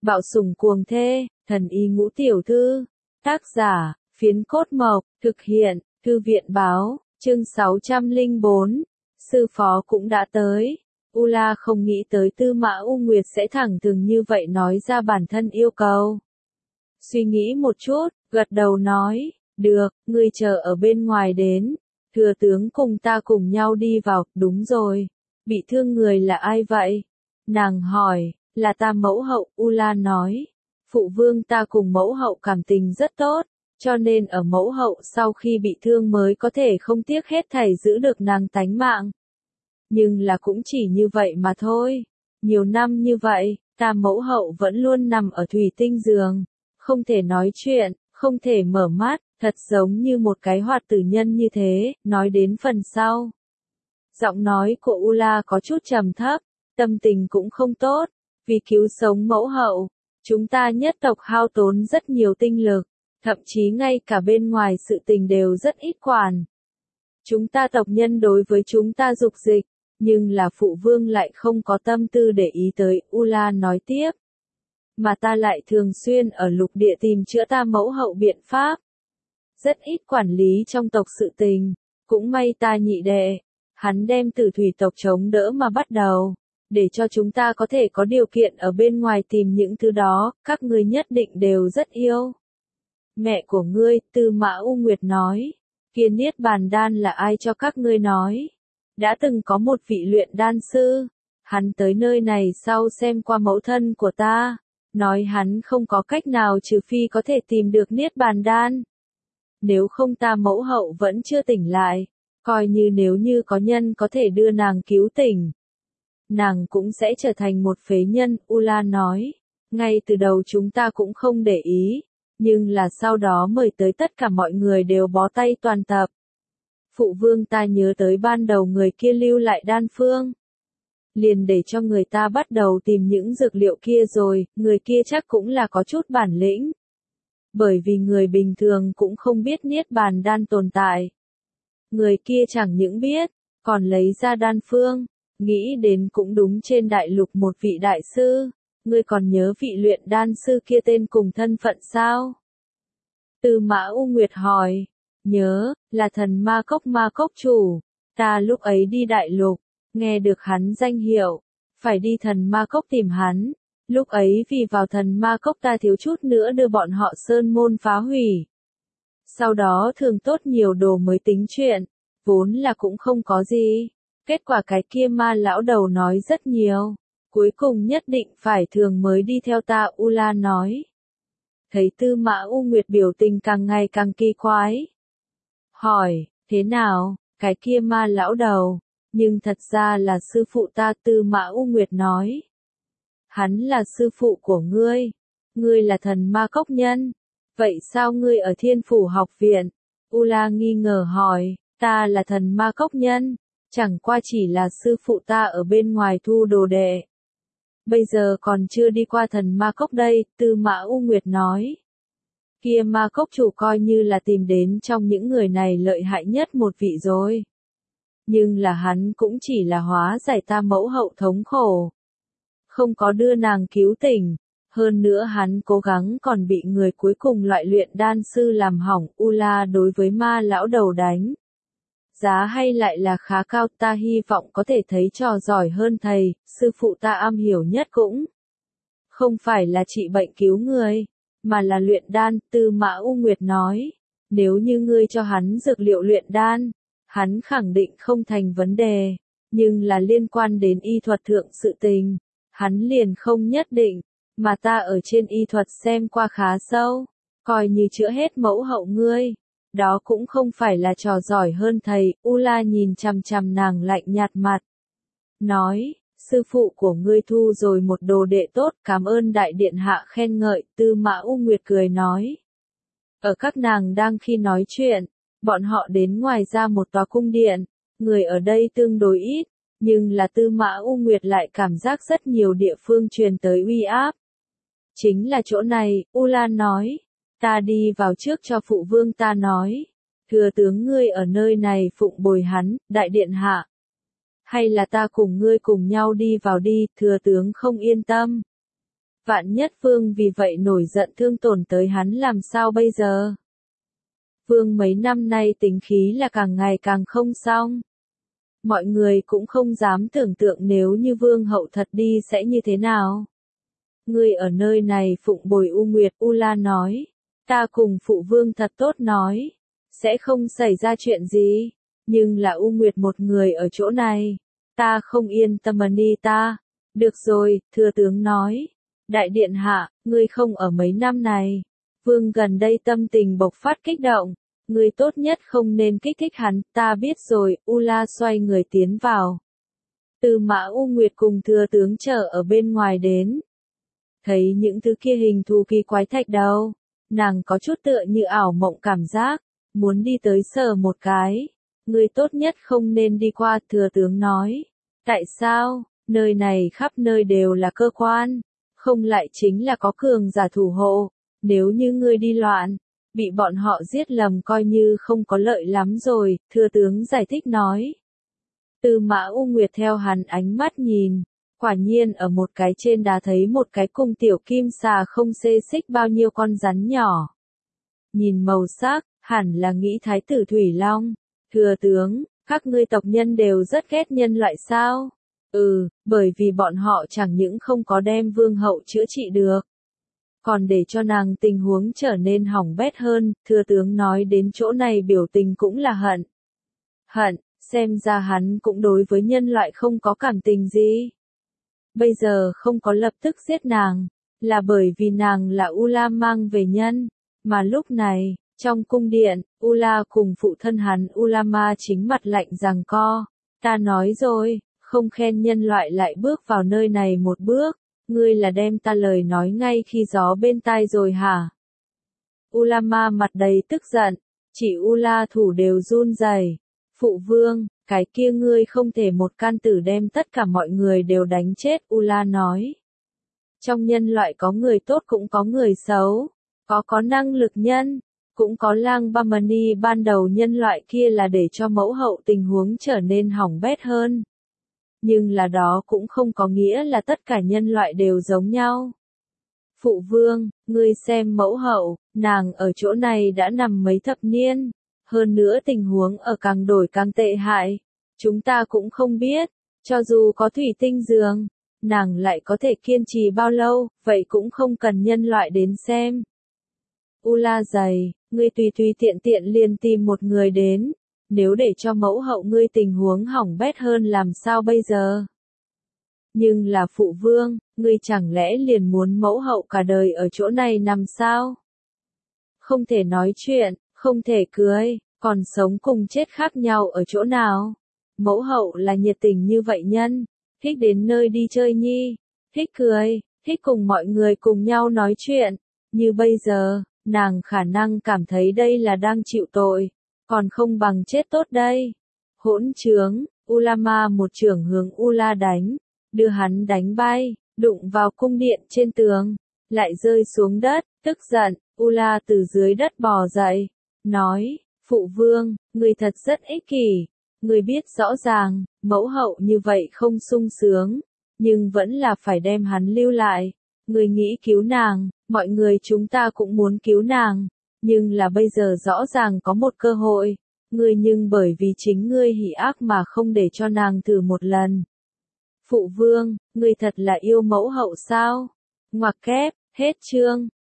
Bạo sủng cuồng thê, thần y ngũ tiểu thư. Tác giả, Phiến Cốt Mộc, thực hiện, Thư viện báo, chương 604. Sư phó cũng đã tới. Ula không nghĩ tới Tư Mã U Nguyệt sẽ thẳng thừng như vậy nói ra bản thân yêu cầu. Suy nghĩ một chút, gật đầu nói, được, ngươi chờ ở bên ngoài đến. Thừa tướng cùng ta cùng nhau đi vào, đúng rồi. Bị thương người là ai vậy? Nàng hỏi, là ta mẫu hậu, Ula nói. Phụ vương ta cùng mẫu hậu cảm tình rất tốt, cho nên ở mẫu hậu sau khi bị thương mới có thể không tiếc hết thảy giữ được nàng tánh mạng. Nhưng là cũng chỉ như vậy mà thôi. Nhiều năm như vậy, ta mẫu hậu vẫn luôn nằm ở thủy tinh giường, không thể nói chuyện, không thể mở mắt, thật giống như một cái hoạt tử nhân như thế, nói đến phần sau. Giọng nói của Ula có chút trầm thấp, tâm tình cũng không tốt, vì cứu sống mẫu hậu, chúng ta nhất tộc hao tốn rất nhiều tinh lực, thậm chí ngay cả bên ngoài sự tình đều rất ít quản. Chúng ta tộc nhân đối với chúng ta dục dịch, nhưng là phụ vương lại không có tâm tư để ý tới, Ula nói tiếp. Mà ta lại thường xuyên ở lục địa tìm chữa ta mẫu hậu biện pháp. Rất ít quản lý trong tộc sự tình, cũng may ta nhị đệ, hắn đem Tử thủy tộc chống đỡ mà bắt đầu, để cho chúng ta có thể có điều kiện ở bên ngoài tìm những thứ đó, các ngươi nhất định đều rất yêu. Mẹ của ngươi, Tư Mã U Nguyệt nói, kia Niết Bàn Đan là ai cho các ngươi nói? Đã từng có một vị luyện đan sư, hắn tới nơi này sau xem qua mẫu thân của ta, nói hắn không có cách nào trừ phi có thể tìm được Niết Bàn Đan. Nếu không ta mẫu hậu vẫn chưa tỉnh lại, coi như nếu như có nhân có thể đưa nàng cứu tỉnh, nàng cũng sẽ trở thành một phế nhân, Ula nói. Ngay từ đầu chúng ta cũng không để ý, nhưng là sau đó mời tới tất cả mọi người đều bó tay toàn tập. Phụ vương ta nhớ tới ban đầu người kia lưu lại đan phương, liền để cho người ta bắt đầu tìm những dược liệu kia rồi, người kia chắc cũng là có chút bản lĩnh. Bởi vì người bình thường cũng không biết Niết Bàn Đan tồn tại. Người kia chẳng những biết, còn lấy ra đan phương, nghĩ đến cũng đúng trên đại lục một vị đại sư, ngươi còn nhớ vị luyện đan sư kia tên cùng thân phận sao? Tư Mã U Nguyệt hỏi, nhớ, là thần ma cốc chủ, ta lúc ấy đi đại lục, nghe được hắn danh hiệu, phải đi thần ma cốc tìm hắn. Lúc ấy vì vào thần ma cốc ta thiếu chút nữa đưa bọn họ sơn môn phá hủy. Sau đó thường tốt nhiều đồ mới tính chuyện, vốn là cũng không có gì. Kết quả cái kia ma lão đầu nói rất nhiều, cuối cùng nhất định phải thường mới đi theo ta, Ula nói. Thấy Tư Mã U Nguyệt biểu tình càng ngày càng kỳ quái. Hỏi, thế nào, cái kia ma lão đầu, nhưng thật ra là sư phụ ta, Tư Mã U Nguyệt nói. Hắn là sư phụ của ngươi là thần ma cốc nhân, vậy sao ngươi ở Thiên Phủ học viện? Ula nghi ngờ hỏi, ta là thần ma cốc nhân, chẳng qua chỉ là sư phụ ta ở bên ngoài thu đồ đệ. Bây giờ còn chưa đi qua thần ma cốc đây, Tư Mã U Nguyệt nói. Kia ma cốc chủ coi như là tìm đến trong những người này lợi hại nhất một vị rồi. Nhưng là hắn cũng chỉ là hóa giải ta mẫu hậu thống khổ, không có đưa nàng cứu tỉnh, hơn nữa hắn cố gắng còn bị người cuối cùng loại luyện đan sư làm hỏng. Ula đối với ma lão đầu đánh giá hay lại là khá cao, ta hy vọng có thể thấy trò giỏi hơn thầy, sư phụ ta am hiểu nhất cũng không phải là trị bệnh cứu người, mà là luyện đan, Tư Mã U Nguyệt nói. Nếu như ngươi cho hắn dược liệu luyện đan, hắn khẳng định không thành vấn đề, nhưng là liên quan đến y thuật thượng sự tình, hắn liền không nhất định, mà ta ở trên y thuật xem qua khá sâu, coi như chữa hết mẫu hậu ngươi. Đó cũng không phải là trò giỏi hơn thầy, Ula nhìn chằm chằm nàng lạnh nhạt mặt. Nói, sư phụ của ngươi thu rồi một đồ đệ tốt, cảm ơn đại điện hạ khen ngợi, Tư Mã U Nguyệt cười nói. Ở các nàng đang khi nói chuyện, bọn họ đến ngoài ra một tòa cung điện, người ở đây tương đối ít, nhưng là Tư Mã U Nguyệt lại cảm giác rất nhiều địa phương truyền tới uy áp. Chính là chỗ này, Ula nói. Ta đi vào trước cho phụ vương ta nói. Thừa tướng ngươi ở nơi này phụng bồi hắn, đại điện hạ. Hay là ta cùng ngươi cùng nhau đi vào đi, thừa tướng không yên tâm. Vạn nhất vương vì vậy nổi giận thương tổn tới hắn làm sao bây giờ? Vương mấy năm nay tính khí là càng ngày càng không xong. Mọi người cũng không dám tưởng tượng nếu như vương hậu thật đi sẽ như thế nào. Ngươi ở nơi này phụng bồi U Nguyệt, U La nói. Ta cùng phụ vương thật tốt nói. Sẽ không xảy ra chuyện gì. Nhưng là U Nguyệt một người ở chỗ này. Ta không yên tâm ta. Được rồi, thừa tướng nói. Đại điện hạ, ngươi không ở mấy năm này. Vương gần đây tâm tình bộc phát kích động. Ngươi tốt nhất không nên kích thích hắn, ta biết rồi, U La xoay người tiến vào. Tư Mã U Nguyệt cùng thừa tướng chờ ở bên ngoài đến. Thấy những thứ kia hình thù kỳ quái thạch đầu, nàng có chút tựa như ảo mộng cảm giác, muốn đi tới sờ một cái. Ngươi tốt nhất không nên đi qua, thừa tướng nói. Tại sao, nơi này khắp nơi đều là cơ quan, không lại chính là có cường giả thủ hộ, nếu như ngươi đi loạn, bị bọn họ giết lầm coi như không có lợi lắm rồi, thừa tướng giải thích nói. Tư Mã U Nguyệt theo hắn ánh mắt nhìn, quả nhiên ở một cái trên đá thấy một cái cung tiểu kim xà không xê xích bao nhiêu con rắn nhỏ. Nhìn màu sắc, hẳn là nghĩ thái tử Thủy Long. Thừa tướng, các ngươi tộc nhân đều rất ghét nhân loại sao? Bởi vì bọn họ chẳng những không có đem vương hậu chữa trị được, còn để cho nàng tình huống trở nên hỏng bét hơn, thừa tướng nói đến chỗ này biểu tình cũng là hận. Hận, xem ra hắn cũng đối với nhân loại không có cảm tình gì. Bây giờ không có lập tức giết nàng, là bởi vì nàng là U La mang về nhân, mà lúc này, trong cung điện, U La cùng phụ thân hắn Ulama chính mặt lạnh giằng co. Ta nói rồi, không khen nhân loại lại bước vào nơi này một bước. Ngươi là đem ta lời nói ngay khi gió bên tai rồi hả? Ulama mặt đầy tức giận, chỉ Ula thủ đều run rẩy. Phụ vương, cái kia ngươi không thể một can tử đem tất cả mọi người đều đánh chết, Ula nói. Trong nhân loại có người tốt cũng có người xấu, có năng lực nhân, cũng có lang Bamani ban đầu nhân loại kia là để cho mẫu hậu tình huống trở nên hỏng bét hơn. Nhưng là đó cũng không có nghĩa là tất cả nhân loại đều giống nhau. Phụ vương, ngươi xem mẫu hậu, nàng ở chỗ này đã nằm mấy thập niên, hơn nữa tình huống ở càng đổi càng tệ hại. Chúng ta cũng không biết, cho dù có thủy tinh giường, nàng lại có thể kiên trì bao lâu, vậy cũng không cần nhân loại đến xem. Ula dày, ngươi tùy tiện liền tìm một người đến. Nếu để cho mẫu hậu ngươi tình huống hỏng bét hơn làm sao bây giờ? Nhưng là phụ vương, ngươi chẳng lẽ liền muốn mẫu hậu cả đời ở chỗ này nằm sao? Không thể nói chuyện, không thể cưới, còn sống cùng chết khác nhau ở chỗ nào? Mẫu hậu là nhiệt tình như vậy nhân, thích đến nơi đi chơi nhi, thích cười, thích cùng mọi người cùng nhau nói chuyện. Như bây giờ, nàng khả năng cảm thấy đây là đang chịu tội. Còn không bằng chết tốt đây. Hỗn trướng, Ulama một chưởng hướng Ula đánh, đưa hắn đánh bay, đụng vào cung điện trên tường, lại rơi xuống đất, tức giận, Ula từ dưới đất bò dậy, nói, phụ vương, người thật rất ích kỷ, người biết rõ ràng, mẫu hậu như vậy không sung sướng, nhưng vẫn là phải đem hắn lưu lại, người nghĩ cứu nàng, mọi người chúng ta cũng muốn cứu nàng. Nhưng là bây giờ rõ ràng có một cơ hội, ngươi nhưng bởi vì chính ngươi hỉ ác mà không để cho nàng thử một lần. Phụ vương, ngươi thật là yêu mẫu hậu sao? Ngoặc kép, hết chương.